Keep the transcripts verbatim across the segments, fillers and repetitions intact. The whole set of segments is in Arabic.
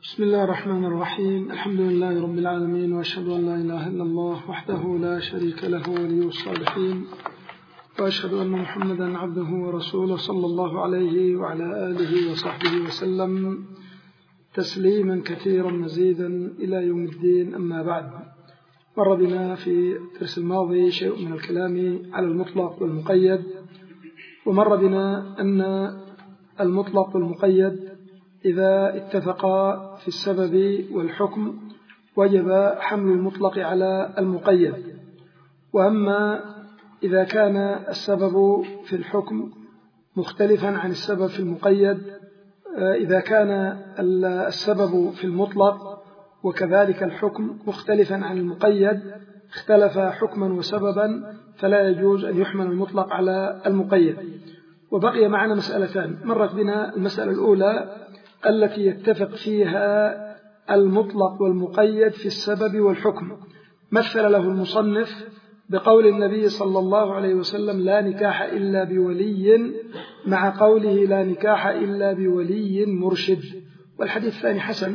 بسم الله الرحمن الرحيم. الحمد لله رب العالمين، وأشهد أن لا إله إلا الله وحده لا شريك له ولي الصالحين، وأشهد أن محمدا عبده ورسوله صلى الله عليه وعلى آله وصحبه وسلم تسليما كثيرا مزيدا إلى يوم الدين. أما بعد، مر بنا في الدرس الماضي شيء من الكلام على المطلق والمقيد، ومر بنا أن المطلق والمقيد إذا اتفقا في السبب والحكم وجب حمل المطلق على المقيد، وأما إذا كان السبب في الحكم مختلفا عن السبب في المقيد، إذا كان السبب في المطلق وكذلك الحكم مختلفا عن المقيد، اختلف حكما وسببا، فلا يجوز أن يحمل المطلق على المقيد. وبقي معنا مسألتان. مرت بنا المسألة الأولى التي يتفق فيها المطلق والمقيد في السبب والحكم، مثل له المصنف بقول النبي صلى الله عليه وسلم: لا نكاح إلا بولي، مع قوله: لا نكاح إلا بولي مرشد، والحديث الثاني حسن.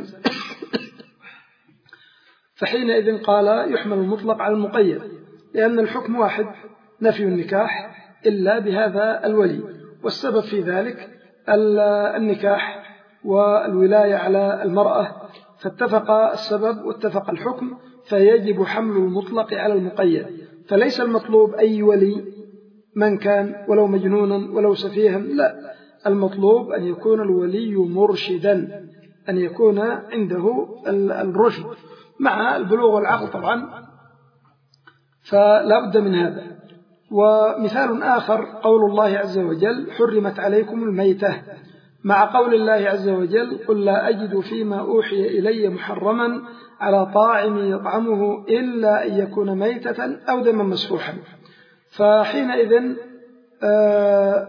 فحينئذ قال يحمل المطلق على المقيد، لأن الحكم واحد، نفي النكاح إلا بهذا الولي، والسبب في ذلك النكاح والولاية على المرأة، فاتفق السبب واتفق الحكم، فيجب حمل المطلق على المقيد. فليس المطلوب أي ولي من كان، ولو مجنونا ولو سفيها، لا، المطلوب أن يكون الولي مرشدا، أن يكون عنده الرشد مع البلوغ والعقل طبعا، فلا بد من هذا. ومثال آخر قول الله عز وجل: حرمت عليكم الميتة، مع قول الله عز وجل: قل لا أجد فيما أوحي إلي محرما على طاعم يطعمه إلا أن يكون ميتة أو دما مسفوحا. فحينئذ آه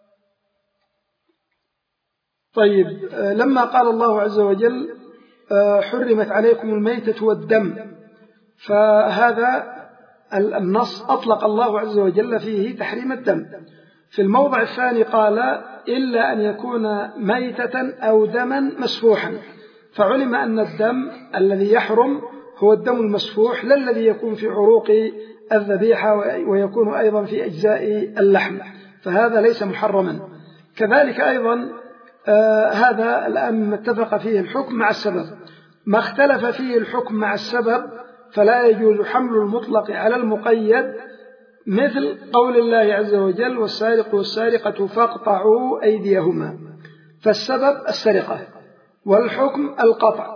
طيب آه لما قال الله عز وجل آه حرمت عليكم الميتة والدم، فهذا النص أطلق الله عز وجل فيه تحريم الدم. في الموضع الثاني قال: إلا أن يكون ميتة أو دما مسفوحا، فعلم أن الدم الذي يحرم هو الدم المسفوح، لا الذي يكون في عروق الذبيحة ويكون أيضا في أجزاء اللحم، فهذا ليس محرما. كذلك أيضا آه هذا الآن اتفق فيه الحكم مع السبب. ما اختلف فيه الحكم مع السبب فلا يجوز حمل المطلق على المقيد، مثل قول الله عز وجل: والسارق والسارقة فاقطعوا أيديهما، فالسبب السرقة والحكم القطع،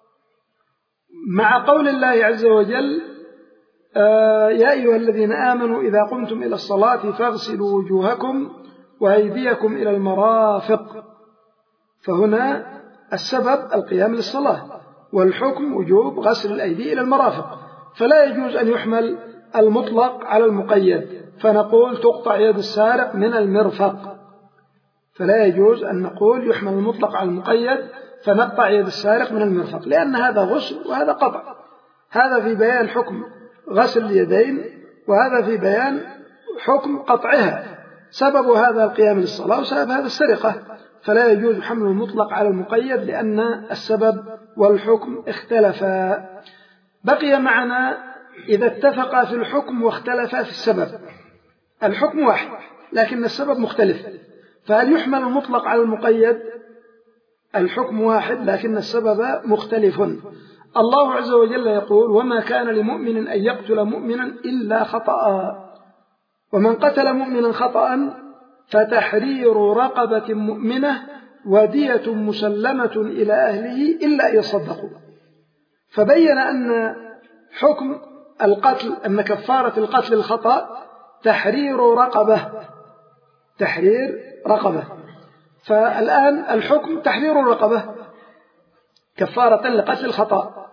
مع قول الله عز وجل: آه يا أيها الذين آمنوا إذا قمتم إلى الصلاة فاغسلوا وجوهكم وأيديكم إلى المرافق، فهنا السبب القيام للصلاة، والحكم وجوب غسل الأيدي إلى المرافق، فلا يجوز أن يحمل المطلق على المقيد، فنقول تقطع يد السارق من المرفق، فلا يجوز أن نقول يحمل المطلق على المقيد فنقطع يد السارق من المرفق، لأن هذا غسل وهذا قطع، هذا في بيان حكم غسل اليدين، وهذا في بيان حكم قطعها، سبب هذا القيام للصلاة وسبب هذا السرقة، فلا يجوز حمل المطلق على المقيد لأن السبب والحكم اختلفا. بقي معنا إذا اتفقا في الحكم واختلفا في السبب. الحكم واحد لكن السبب مختلف، فهل يحمل المطلق على المقيد؟ الحكم واحد لكن السبب مختلف. الله عز وجل يقول: وما كان لمؤمن أن يقتل مؤمنا إلا خطأ، ومن قتل مؤمنا خطأ فتحرير رقبة مؤمنة ودية مسلمة إلى أهله إلا أن يصدقوا. فبين أن حكم القتل، أن كفارة القتل الخطأ تحرير رقبة، تحرير رقبة، فالآن الحكم تحرير الرقبة كفارة لقتل الخطأ،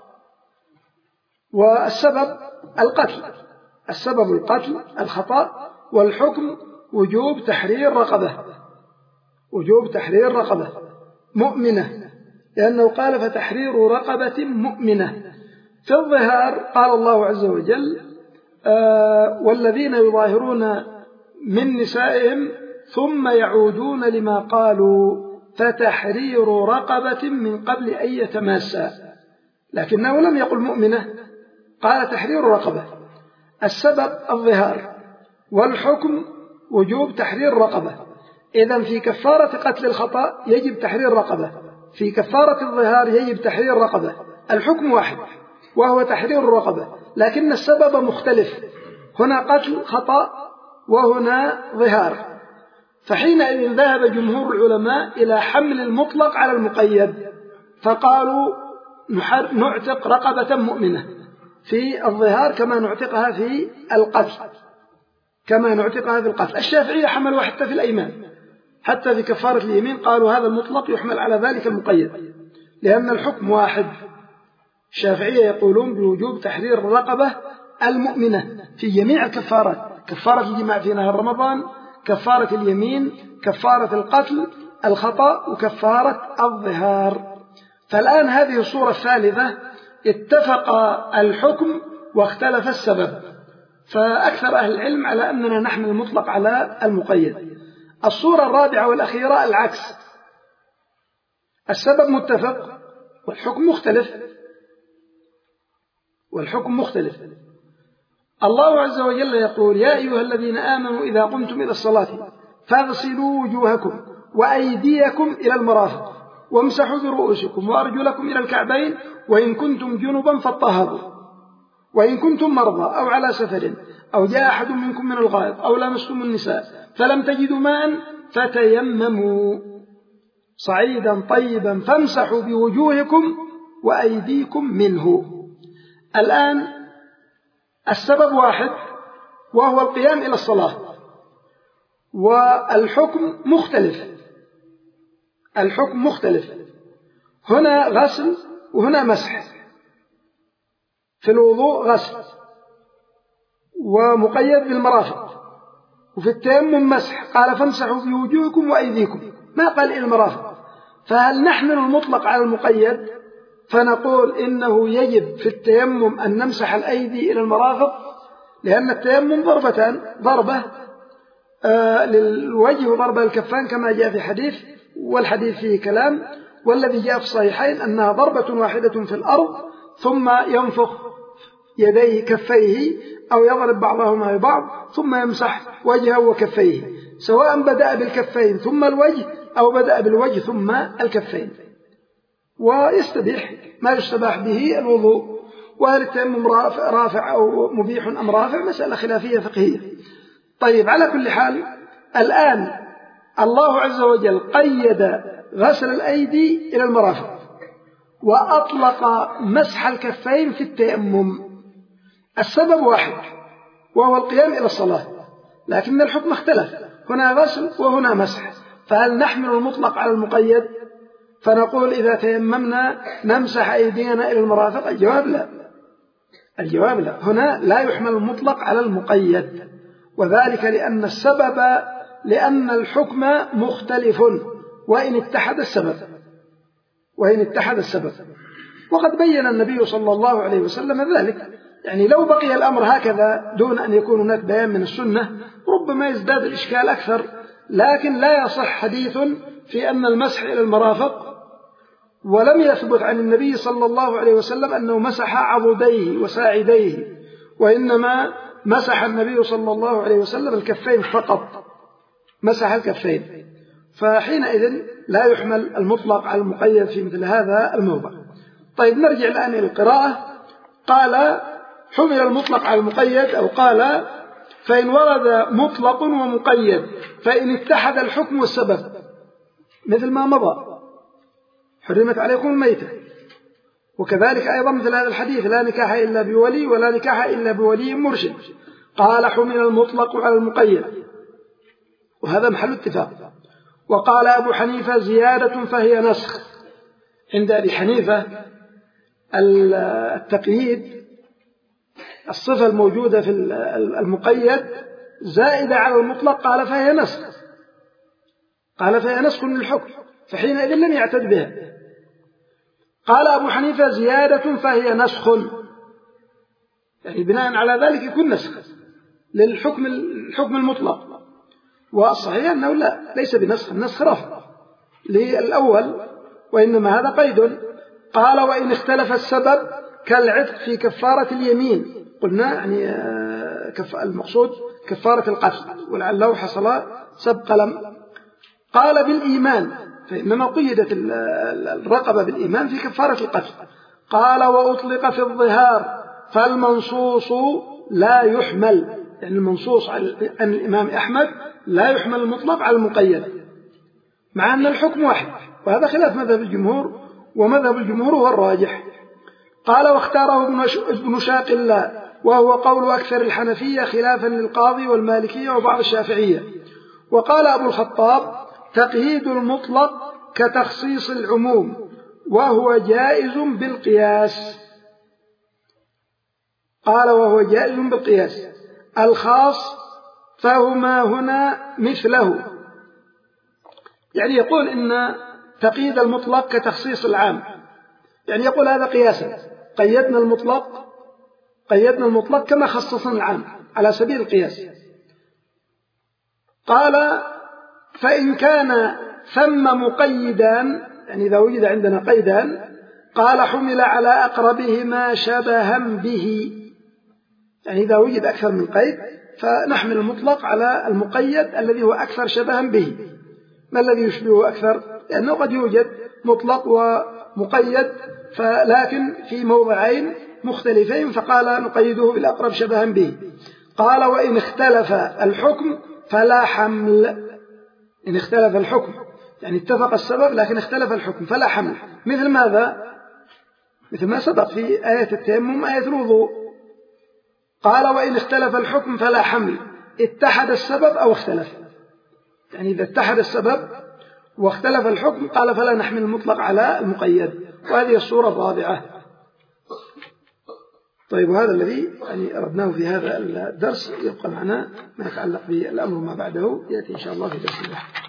والسبب القتل، السبب القتل الخطأ، والحكم وجوب تحرير رقبة، وجوب تحرير رقبة مؤمنة، لأنه قال: فتحرير رقبة مؤمنة. في الظهار قال الله عز وجل: آه والذين يظاهرون من نسائهم ثم يعودون لما قالوا فتحرير رقبة من قبل أن يتماسا، لكنه لم يقل مؤمنة، قال تحرير رقبة. السبب الظهار، والحكم وجوب تحرير رقبة. إذن في كفارة قتل الخطأ يجب تحرير رقبة، في كفارة الظهار يجب تحرير رقبة. الحكم واحد وهو تحرير الرقبة، لكن السبب مختلف، هنا قتل خطأ وهنا ظهار. فحينئذ ذهب جمهور العلماء إلى حمل المطلق على المقيد، فقالوا نعتق رقبة مؤمنة في الظهار كما نعتقها في القتل، كما نعتقها في القتل. الشافعية حملوا حتى في الأيمان، حتى في كفارة اليمين قالوا هذا المطلق يحمل على ذلك المقيد، لأن الحكم واحد. الشافعية يقولون بوجوب تحرير الرقبة المؤمنة في جميع الكفارات، كفارة الجماع في نهار رمضان، كفارة اليمين، كفارة القتل، الخطأ، وكفارة الظهار. فالآن هذه الصورة الثالثة اتفق الحكم واختلف السبب، فأكثر أهل العلم على أننا نحمل المطلق على المقيد. الصورة الرابعة والأخيرة العكس، السبب متفق والحكم مختلف، والحكم مختلف. الله عز وجل يقول يا أيها الذين آمنوا إذا قمتم إلى الصلاة فاغسلوا وجوهكم وأيديكم إلى المرافق وامسحوا برؤوسكم وأرجلكم إلى الكعبين وإن كنتم جنبا فاطهروا وإن كنتم مرضى أو على سفر أو جاء أحد منكم من الغائط أو لمستم النساء فلم تجدوا ماء فتيمموا صعيدا طيبا فامسحوا بوجوهكم وأيديكم منه. الآن السبب واحد وهو القيام إلى الصلاة، والحكم مختلف، الحكم مختلف، هنا غسل وهنا مسح. في الوضوء غسل ومقيد بالمرافق، وفي التيمم مسح، قال فامسحوا بوجوهكم وأيديكم، ما قال إلى المرافق. فهل نحمل المطلق على المقيد فنقول إنه يجب في التيمم أن نمسح الأيدي إلى المرافق، لأن التيمم ضربتان، ضربة آه للوجه وضربة للكفان كما جاء في حديث، والحديث فيه كلام، والذي جاء في الصحيحين أنها ضربة واحدة في الأرض ثم ينفخ يديه كفيه أو يضرب بعضهما ببعض ثم يمسح وجهه وكفيه، سواء بدأ بالكفين ثم الوجه أو بدأ بالوجه ثم الكفين. ويستبيح ما يستباح به الوضوء، وهل التيمم رافع أو مبيح أم رافع مسألة خلافية فقهية. طيب، على كل حال الآن الله عز وجل قيد غسل الأيدي إلى المرافق وأطلق مسح الكفين في التيمم. السبب واحد وهو القيام إلى الصلاة، لكن الحكم اختلف، هنا غسل وهنا مسح. فهل نحمل المطلق على المقيد فنقول إذا تيممنا نمسح أيدينا إلى المرافق؟ الجواب لا، الجواب لا، هنا لا يحمل المطلق على المقيد، وذلك لأن السبب لأن الحكم مختلف وإن اتحد السبب، وإن اتحد السبب. وقد بين النبي صلى الله عليه وسلم ذلك، يعني لو بقي الأمر هكذا دون أن يكون هناك بيان من السنة ربما يزداد الإشكال أكثر، لكن لا يصح حديث في أن المسح إلى المرافق، ولم يثبت عن النبي صلى الله عليه وسلم أنه مسح عضديه وساعديه، وإنما مسح النبي صلى الله عليه وسلم الكفين فقط، مسح الكفين. فحينئذ لا يحمل المطلق على المقيد في مثل هذا الموضع. طيب، نرجع الآن إلى القراءة. قال حمل المطلق على المقيد، أو قال فإن ورد مطلق ومقيد فإن اتحد الحكم والسبب، مثل ما مضى حرمت عليكم الميتة، وكذلك أيضا مثل هذا الحديث لا نكاح إلا بولي ولا نكاح إلا بولي مرشد. قال حمل المطلق على المقيد، وهذا محل اتفاق. وقال أبو حنيفة زيادة فهي نسخ. عند أبي حنيفة التقييد الصفة الموجودة في المقيد زائدة على المطلق، قال فهي نسخ، قال فهي نسخ للحكم، فحينئذ لم يعتد بها. قال أبو حنيفة زيادة فهي نسخ، يعني بناء على ذلك يكون نسخ للحكم الحكم المطلق. والصحيح أنه لا، ليس بنسخ، النسخ رفع، للأول، وإنما هذا قيد. قال وإن اختلف السبب كالعتق في كفارة اليمين، قلنا يعني المقصود كفارة القتل، ولعله حصل سبق لم. قال بالإيمان، فإنما قيدت الرقبة بالإيمان في كفارة القتل. قال وأطلق في الظهار فالمنصوص لا يحمل، يعني المنصوص عن الإمام أحمد لا يحمل المطلق على المقيد، مع أن الحكم واحد، وهذا خلاف مذهب الجمهور، ومذهب الجمهور هو الراجح. قال واختاره ابن شاق الله، وهو قول أكثر الحنفية خلافا للقاضي والمالكية وبعض الشافعية. وقال أبو الخطاب تقييد المطلق كتخصيص العموم، وهو جائز بالقياس. قال وهو جائز بالقياس. الخاص فهما هنا مثله، يعني يقول إن تقييد المطلق كتخصيص العام، يعني يقول هذا قياسا، قيدنا المطلق قيدنا المطلق كما خصصنا العام على سبيل القياس. قال فإن كان ثم مقيدان، يعني إذا وجد عندنا قيدان، قال حمل على أقربهما شبها به، يعني إذا وجد أكثر من قيد فنحمل المطلق على المقيد الذي هو أكثر شبها به. ما الذي يشبهه أكثر؟ لأنه قد يوجد مطلق ومقيد فلكن في موضعين مختلفين، فقال نقيده بالأقرب شبها به. قال وإن اختلف الحكم فلا حمل، إن اختلف الحكم يعني اتفق السبب لكن اختلف الحكم فلا حمل. مثل ماذا؟ مثل ما سبق في آية التيمم آية الوضوء. قال وإن اختلف الحكم فلا حمل، اتحد السبب أو اختلف، يعني إذا اتحد السبب واختلف الحكم قال فلا نحمل المطلق على المقيد. وهذه الصورة الرابعة. طيب وهذا الذي يعني أردناه في هذا الدرس. يبقى معنا ما يتعلق بالأمر ما بعده يأتي إن شاء الله في درس الله.